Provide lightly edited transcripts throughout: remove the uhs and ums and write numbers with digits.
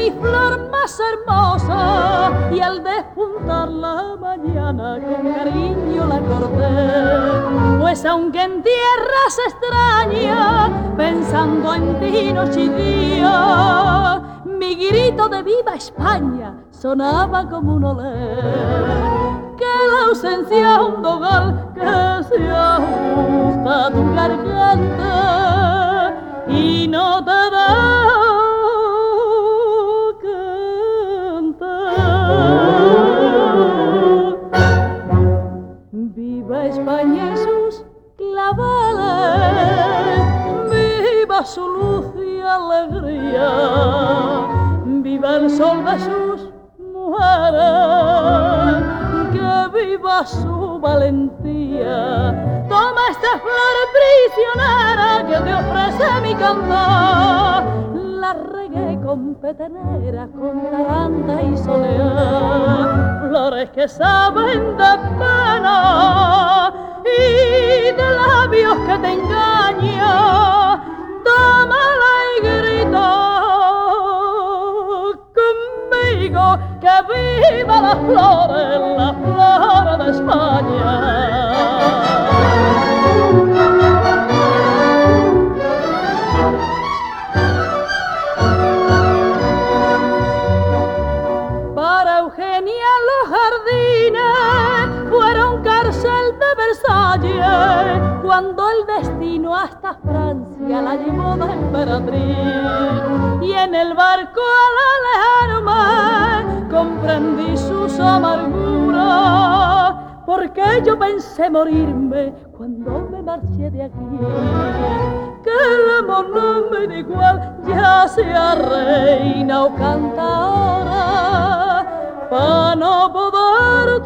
mi flor más hermosa, y al despuntar la mañana con cariño la corté. Pues aunque en tierras extrañas, pensando en ti noche y día, mi grito de viva España sonaba como un olé. Que la ausencia un dogal que se ajusta a tu garganta y no te da cantar. Viva España y sus clavales, viva su luz y alegría, viva el sol de sus mujeres, que viva su valentía. Toma esta flor prisionera que te ofrece mi cantar. La regué con petenera, con taranta y soleá. Flores que saben de pena y de labios que te engañan. Tómala y grita conmigo que viva las flores de España. Para Eugenia los jardines fueron cárcel de Versalles, cuando el destino hasta Francia la llevó de emperatriz. Y en el barco al alejarme comprendí sus amarguras, porque yo pensé morirme cuando me marché de aquí. Que el amor no me da igual, ya sea reina o cantadora, pa' no poderte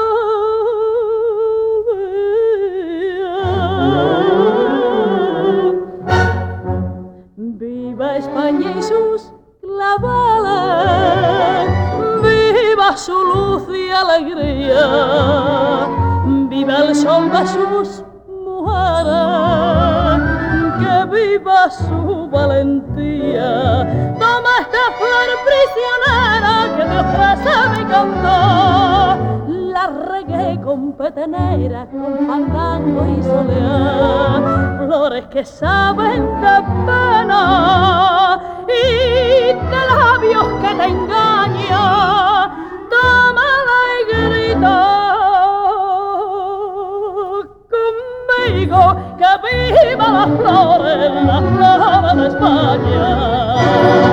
olvidar. Viva España y sus clavales, viva su luz y alegría, viva el sol de sus mujeres, que viva su valentía. Toma esta flor prisionera que te ofrece mi cantar. La regué con petenera, con fandango y soleá. Flores que saben de pena y de labios que te engañan. Tómala y grita conmigo que viva las flores de España.